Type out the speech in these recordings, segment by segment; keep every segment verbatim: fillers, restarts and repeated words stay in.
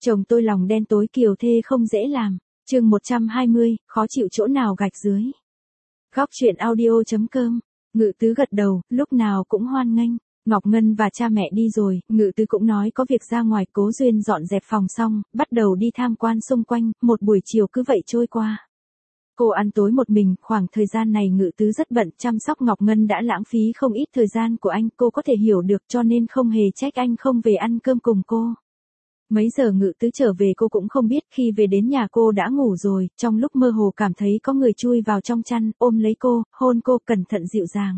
Chồng tôi lòng đen tối kiều thê không dễ làm. Chương một trăm hai mươi, khó chịu chỗ nào gạch dưới. Góc truyện audio chấm com. Ngự tứ gật đầu, lúc nào cũng hoan nghênh. Ngọc Ngân và cha mẹ đi rồi, Ngự tứ cũng nói có việc ra ngoài. Cố Duyên dọn dẹp phòng xong, bắt đầu đi tham quan xung quanh, một buổi chiều cứ vậy trôi qua. Cô ăn tối một mình, khoảng thời gian này Ngự tứ rất bận chăm sóc Ngọc Ngân đã lãng phí không ít thời gian của anh, cô có thể hiểu được cho nên không hề trách anh không về ăn cơm cùng cô. Mấy giờ Ngự tứ trở về cô cũng không biết, khi về đến nhà cô đã ngủ rồi, trong lúc mơ hồ cảm thấy có người chui vào trong chăn, ôm lấy cô, hôn cô cẩn thận dịu dàng.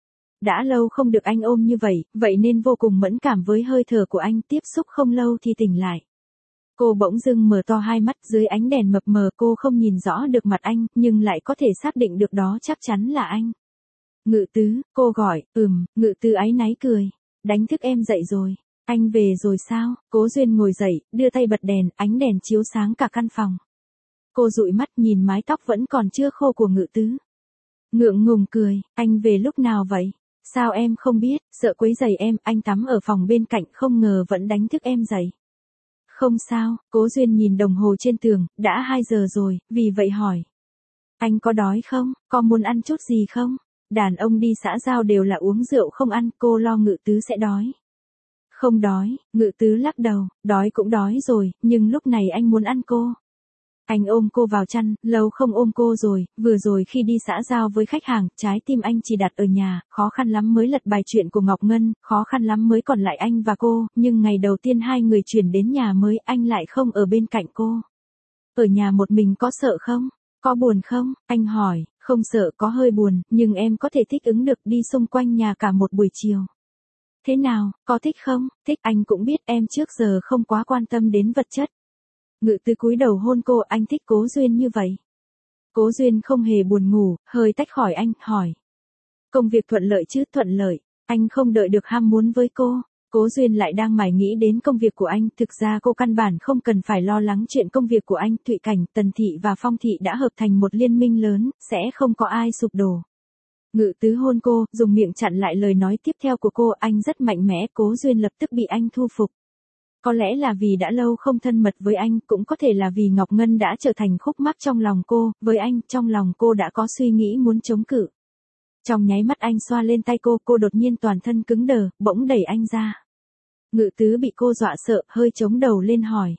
Đã lâu không được anh ôm như vậy, vậy nên vô cùng mẫn cảm với hơi thở của anh, tiếp xúc không lâu thì tỉnh lại. Cô bỗng dưng mở to hai mắt, dưới ánh đèn mập mờ cô không nhìn rõ được mặt anh, nhưng lại có thể xác định được đó chắc chắn là anh. Ngự tứ, cô gọi, ừm, Ngự tứ áy náy cười. Đánh thức em dậy rồi. Anh về rồi sao? Cố Duyên ngồi dậy, đưa tay bật đèn, ánh đèn chiếu sáng cả căn phòng. Cô dụi mắt nhìn mái tóc vẫn còn chưa khô của Ngự tứ. Ngượng ngùng cười, anh về lúc nào vậy? Sao em không biết, sợ quấy rầy em, anh tắm ở phòng bên cạnh không ngờ vẫn đánh thức em dậy. Không sao, Cố Duyên nhìn đồng hồ trên tường, đã hai giờ rồi, vì vậy hỏi. Anh có đói không, có muốn ăn chút gì không? Đàn ông đi xã giao đều là uống rượu không ăn, cô lo Ngự tứ sẽ đói. Không đói, Ngự tứ lắc đầu, đói cũng đói rồi, nhưng lúc này anh muốn ăn cô. Anh ôm cô vào chăn, lâu không ôm cô rồi, vừa rồi khi đi xã giao với khách hàng, trái tim anh chỉ đặt ở nhà, khó khăn lắm mới lật bài chuyện của Ngọc Ngân, khó khăn lắm mới còn lại anh và cô, nhưng ngày đầu tiên hai người chuyển đến nhà mới, anh lại không ở bên cạnh cô. Ở nhà một mình có sợ không? Có buồn không? Anh hỏi, không sợ, có hơi buồn, nhưng em có thể thích ứng được, đi xung quanh nhà cả một buổi chiều. Thế nào, có thích không? Thích, anh cũng biết em trước giờ không quá quan tâm đến vật chất. Ngự tứ cúi đầu hôn cô, anh thích Cố Duyên như vậy. Cố Duyên không hề buồn ngủ, hơi tách khỏi anh, hỏi. Công việc thuận lợi chứ? Thuận lợi, anh không đợi được ham muốn với cô. Cố Duyên lại đang mải nghĩ đến công việc của anh, thực ra cô căn bản không cần phải lo lắng chuyện công việc của anh, Thụy Cảnh, Tần Thị và Phong Thị đã hợp thành một liên minh lớn, sẽ không có ai sụp đổ. Ngự tứ hôn cô, dùng miệng chặn lại lời nói tiếp theo của cô, anh rất mạnh mẽ, Cố Duyên lập tức bị anh thu phục. Có lẽ là vì đã lâu không thân mật với anh, cũng có thể là vì Ngọc Ngân đã trở thành khúc mắc trong lòng cô, với anh, trong lòng cô đã có suy nghĩ muốn chống cự. Trong nháy mắt anh xoa lên tay cô, cô đột nhiên toàn thân cứng đờ, bỗng đẩy anh ra. Ngự tứ bị cô dọa sợ, hơi chống đầu lên hỏi.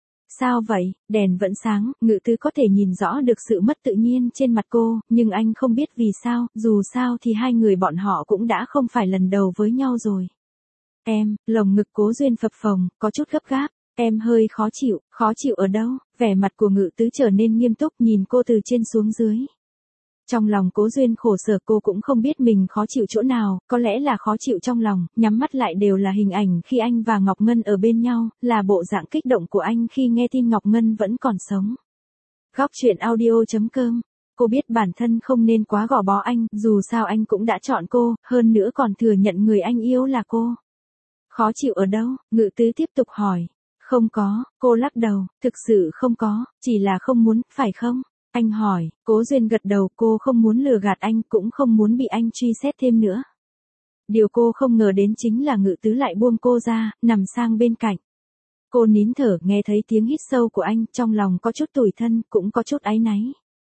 Sao vậy? Đèn vẫn sáng, Ngự tứ có thể nhìn rõ được sự mất tự nhiên trên mặt cô, nhưng anh không biết vì sao, dù sao thì hai người bọn họ cũng đã không phải lần đầu với nhau rồi. Em, lồng ngực Cố Duyên phập phồng, có chút gấp gáp, em hơi khó chịu, khó chịu ở đâu? Vẻ mặt của Ngự tứ trở nên nghiêm túc, nhìn cô từ trên xuống dưới. Trong lòng Cố Duyên khổ sở, cô cũng không biết mình khó chịu chỗ nào, có lẽ là khó chịu trong lòng, nhắm mắt lại đều là hình ảnh khi anh và Ngọc Ngân ở bên nhau, là bộ dạng kích động của anh khi nghe tin Ngọc Ngân vẫn còn sống. Góc truyện audio chấm com. Cô biết bản thân không nên quá gò bó anh, dù sao anh cũng đã chọn cô, hơn nữa còn thừa nhận người anh yêu là cô. Khó chịu ở đâu? Ngự tứ tiếp tục hỏi. Không có, cô lắc đầu, thực sự không có, chỉ là không muốn, phải không? Anh hỏi, Cố Duyên gật đầu, cô không muốn lừa gạt anh, cũng không muốn bị anh truy xét thêm nữa. Điều cô không ngờ đến chính là Ngự tứ lại buông cô ra, nằm sang bên cạnh. Cô nín thở, nghe thấy tiếng hít sâu của anh, trong lòng có chút tủi thân, cũng có chút áy náy.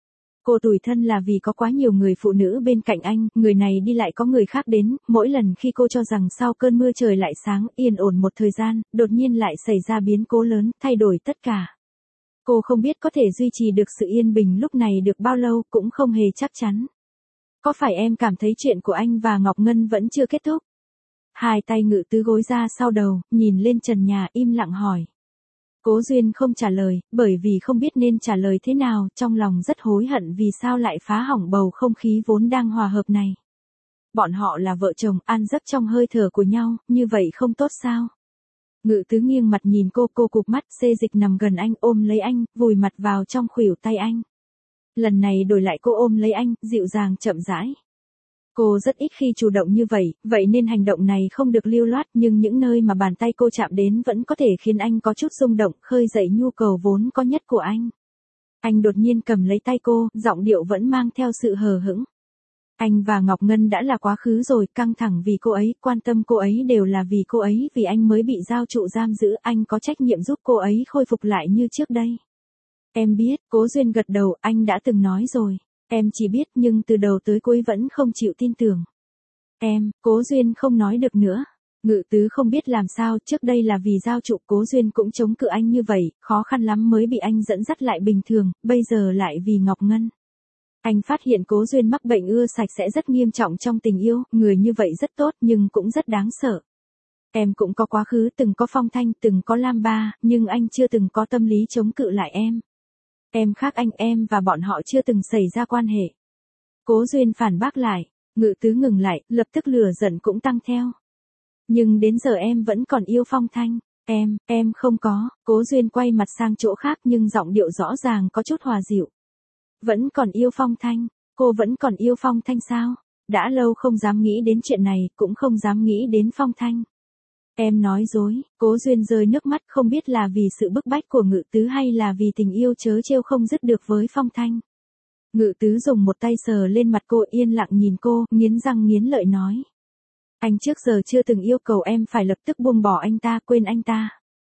Cô tủi thân là vì có quá nhiều người phụ nữ bên cạnh anh, người này đi lại có người khác đến, mỗi lần khi cô cho rằng sau cơn mưa trời lại sáng, yên ổn một thời gian, đột nhiên lại xảy ra biến cố lớn, thay đổi tất cả. Cô không biết có thể duy trì được sự yên bình lúc này được bao lâu, cũng không hề chắc chắn. Có phải em cảm thấy chuyện của anh và Ngọc Ngân vẫn chưa kết thúc? Hai tay Ngự tứ gối ra sau đầu, nhìn lên trần nhà, im lặng hỏi. Cố Duyên không trả lời, bởi vì không biết nên trả lời thế nào, trong lòng rất hối hận vì sao lại phá hỏng bầu không khí vốn đang hòa hợp này. Bọn họ là vợ chồng, an giấc trong hơi thở của nhau, như vậy không tốt sao? Ngự tứ nghiêng mặt nhìn cô, cô cụp mắt, xê dịch nằm gần anh, ôm lấy anh, vùi mặt vào trong khuỷu tay anh. Lần này đổi lại cô ôm lấy anh, dịu dàng chậm rãi. Cô rất ít khi chủ động như vậy, vậy nên hành động này không được lưu loát, nhưng những nơi mà bàn tay cô chạm đến vẫn có thể khiến anh có chút rung động, khơi dậy nhu cầu vốn có nhất của anh. Anh đột nhiên cầm lấy tay cô, giọng điệu vẫn mang theo sự hờ hững. Anh và Ngọc Ngân đã là quá khứ rồi, căng thẳng vì cô ấy, quan tâm cô ấy đều là vì cô ấy, vì anh mới bị giao trụ giam giữ, anh có trách nhiệm giúp cô ấy khôi phục lại như trước đây. Em biết, Cố Duyên gật đầu, anh đã từng nói rồi. Em chỉ biết nhưng từ đầu tới cuối vẫn không chịu tin tưởng. Em, Cố Duyên không nói được nữa. Ngự tứ không biết làm sao, trước đây là vì giao trụ Cố Duyên cũng chống cự anh như vậy, khó khăn lắm mới bị anh dẫn dắt lại bình thường, bây giờ lại vì Ngọc Ngân. Anh phát hiện Cố Duyên mắc bệnh ưa sạch sẽ rất nghiêm trọng trong tình yêu, người như vậy rất tốt nhưng cũng rất đáng sợ. Em cũng có quá khứ, từng có Phong Thanh, từng có Lam Ba, nhưng anh chưa từng có tâm lý chống cự lại em. Em khác anh, em và bọn họ chưa từng xảy ra quan hệ. Cố Duyên phản bác lại, Ngự tứ ngừng lại, lập tức lửa giận cũng tăng theo. Nhưng đến giờ em vẫn còn yêu Phong Thanh. Em, em không có. Cố Duyên quay mặt sang chỗ khác nhưng giọng điệu rõ ràng có chút hòa dịu. Vẫn còn yêu Phong Thanh. Cô vẫn còn yêu Phong Thanh sao? Đã lâu không dám nghĩ đến chuyện này, cũng không dám nghĩ đến Phong Thanh. Em nói dối. Cố Duyên rơi nước mắt, không biết là vì sự bức bách của Ngự tứ hay là vì tình yêu trớ trêu không dứt được với Phong Thanh. Ngự tứ dùng một tay sờ lên mặt cô, yên lặng nhìn cô, nghiến răng nghiến lợi nói. Anh trước giờ chưa từng yêu cầu em phải lập tức buông bỏ anh ta, quên anh ta.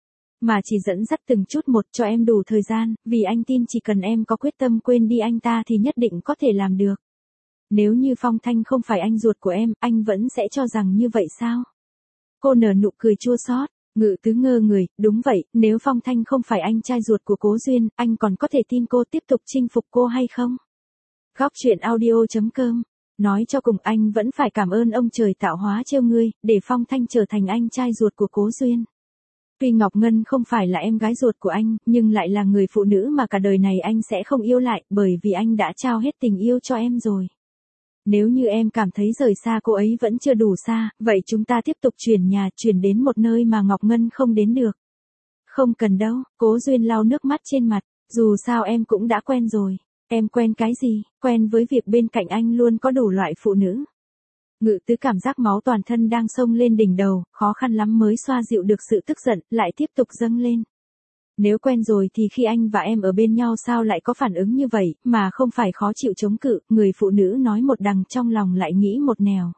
Mà chỉ dẫn dắt từng chút một cho em đủ thời gian, vì anh tin chỉ cần em có quyết tâm quên đi anh ta thì nhất định có thể làm được. Nếu như Phong Thanh không phải anh ruột của em, anh vẫn sẽ cho rằng như vậy sao? Cô nở nụ cười chua xót. Ngự tứ ngơ người, đúng vậy, nếu Phong Thanh không phải anh trai ruột của Cố Duyên, anh còn có thể tin cô tiếp tục chinh phục cô hay không? Góc truyện audio chấm com. Nói cho cùng anh vẫn phải cảm ơn ông trời tạo hóa trêu ngươi, để Phong Thanh trở thành anh trai ruột của Cố Duyên. Tuy Ngọc Ngân không phải là em gái ruột của anh, nhưng lại là người phụ nữ mà cả đời này anh sẽ không yêu lại, bởi vì anh đã trao hết tình yêu cho em rồi. Nếu như em cảm thấy rời xa cô ấy vẫn chưa đủ xa, vậy chúng ta tiếp tục chuyển nhà, chuyển đến một nơi mà Ngọc Ngân không đến được. Không cần đâu. Cố Duyên lau nước mắt trên mặt, dù sao em cũng đã quen rồi. Em quen cái gì? Quen với việc bên cạnh anh luôn có đủ loại phụ nữ. Ngự tứ cảm giác máu toàn thân đang xông lên đỉnh đầu, khó khăn lắm mới xoa dịu được sự tức giận, lại tiếp tục dâng lên. Nếu quen rồi thì khi anh và em ở bên nhau sao lại có phản ứng như vậy, mà không phải khó chịu chống cự, người phụ nữ nói một đằng trong lòng lại nghĩ một nẻo.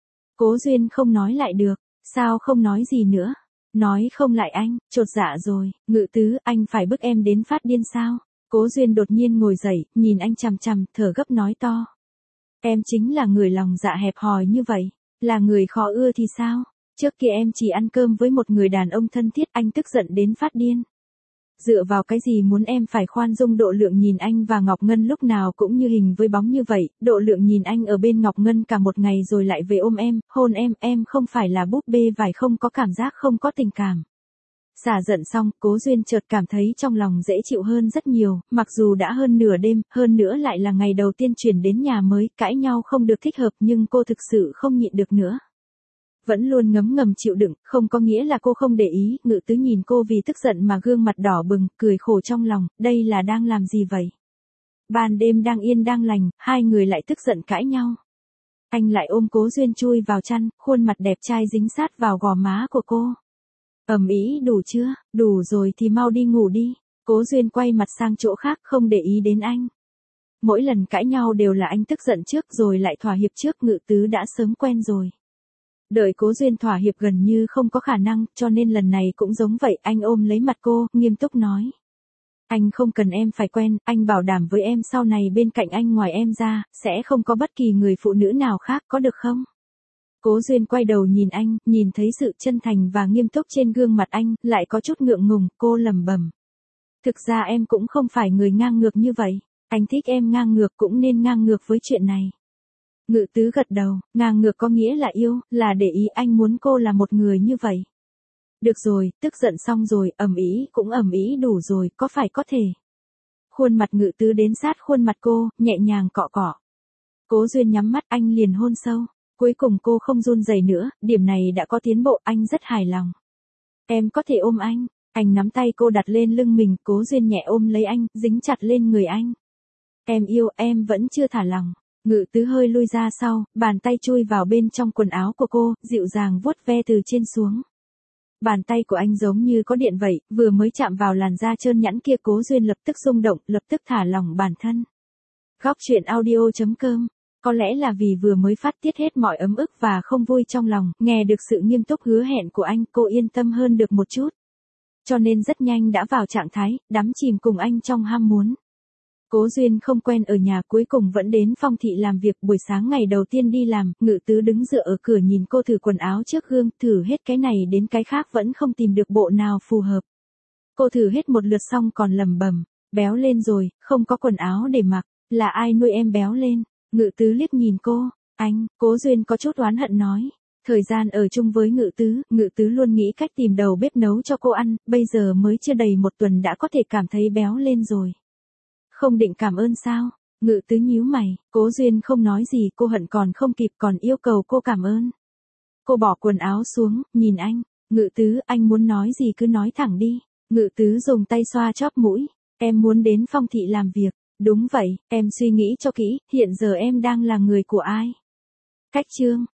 Cố Duyên không nói lại được, sao không nói gì nữa? Nói không lại anh, chột dạ rồi. Ngự tứ, anh phải bức em đến phát điên sao? Cố Duyên đột nhiên ngồi dậy, nhìn anh chằm chằm, thở gấp nói to. Em chính là người lòng dạ hẹp hòi như vậy, là người khó ưa thì sao? Trước kia em chỉ ăn cơm với một người đàn ông thân thiết, anh tức giận đến phát điên. Dựa vào cái gì muốn em phải khoan dung? Độ Lượng nhìn anh và Ngọc Ngân lúc nào cũng như hình với bóng như vậy, Độ Lượng nhìn anh ở bên Ngọc Ngân cả một ngày rồi lại về ôm em, hôn em, em không phải là búp bê vải không có cảm giác, không có tình cảm. Xả giận xong, Cố Duyên chợt cảm thấy trong lòng dễ chịu hơn rất nhiều, mặc dù đã hơn nửa đêm, hơn nữa lại là ngày đầu tiên chuyển đến nhà mới, cãi nhau không được thích hợp nhưng cô thực sự không nhịn được nữa. Vẫn luôn ngấm ngầm chịu đựng, không có nghĩa là cô không để ý. Ngự tứ nhìn cô vì tức giận mà gương mặt đỏ bừng, cười khổ trong lòng, đây là đang làm gì vậy? Ban đêm đang yên đang lành, hai người lại tức giận cãi nhau. Anh lại ôm Cố Duyên chui vào chăn, khuôn mặt đẹp trai dính sát vào gò má của cô. Ầm ĩ, đủ chưa? Đủ rồi thì mau đi ngủ đi. Cố Duyên quay mặt sang chỗ khác, không để ý đến anh. Mỗi lần cãi nhau đều là anh tức giận trước rồi lại thỏa hiệp trước, Ngự tứ đã sớm quen rồi. Đợi Cố Duyên thỏa hiệp gần như không có khả năng, cho nên lần này cũng giống vậy, anh ôm lấy mặt cô, nghiêm túc nói. Anh không cần em phải quen, anh bảo đảm với em sau này bên cạnh anh ngoài em ra, sẽ không có bất kỳ người phụ nữ nào khác, có được không? Cố Duyên quay đầu nhìn anh, nhìn thấy sự chân thành và nghiêm túc trên gương mặt anh, lại có chút ngượng ngùng, cô lẩm bẩm. Thực ra em cũng không phải người ngang ngược như vậy, anh thích em ngang ngược cũng nên ngang ngược với chuyện này. Ngự tứ gật đầu, ngang ngược có nghĩa là yêu, là để ý, anh muốn cô là một người như vậy. Được rồi, tức giận xong rồi, ầm ĩ cũng ầm ĩ đủ rồi, có phải có thể. Khuôn mặt Ngự tứ đến sát khuôn mặt cô, nhẹ nhàng cọ cọ. Cố Duyên nhắm mắt, anh liền hôn sâu. Cuối cùng cô không run rẩy nữa, điểm này đã có tiến bộ, anh rất hài lòng. Em có thể ôm anh. Anh nắm tay cô đặt lên lưng mình, Cố Duyên nhẹ ôm lấy anh, dính chặt lên người anh. Em yêu, em vẫn chưa thả lòng. Ngự tứ hơi lui ra sau, bàn tay chui vào bên trong quần áo của cô, dịu dàng vuốt ve từ trên xuống. Bàn tay của anh giống như có điện vậy, vừa mới chạm vào làn da trơn nhẵn kia, Cố Duyên lập tức rung động, lập tức thả lỏng bản thân. Góc truyện audio chấm com Có lẽ là vì vừa mới phát tiết hết mọi ấm ức và không vui trong lòng, nghe được sự nghiêm túc hứa hẹn của anh, cô yên tâm hơn được một chút. Cho nên rất nhanh đã vào trạng thái, đắm chìm cùng anh trong ham muốn. Cố Duyên không quen ở nhà, cuối cùng vẫn đến Phong thị làm việc. Buổi sáng ngày đầu tiên đi làm, Ngự Tứ đứng dựa ở cửa nhìn cô thử quần áo trước gương, thử hết cái này đến cái khác vẫn không tìm được bộ nào phù hợp. Cô thử hết một lượt xong còn lẩm bẩm, béo lên rồi, không có quần áo để mặc, là ai nuôi em béo lên? Ngự Tứ liếc nhìn cô, anh, Cố Duyên có chút oán hận nói. Thời gian ở chung với Ngự Tứ, Ngự Tứ luôn nghĩ cách tìm đầu bếp nấu cho cô ăn, bây giờ mới chưa đầy một tuần đã có thể cảm thấy béo lên rồi. Không định cảm ơn sao? Ngự Tứ nhíu mày, Cố Duyên không nói gì, cô hận còn không kịp còn yêu cầu cô cảm ơn. Cô bỏ quần áo xuống, nhìn anh, Ngự Tứ, anh muốn nói gì cứ nói thẳng đi. Ngự Tứ dùng tay xoa chóp mũi, em muốn đến Phong thị làm việc. Đúng vậy, em suy nghĩ cho kỹ, hiện giờ em đang là người của ai? Cách chương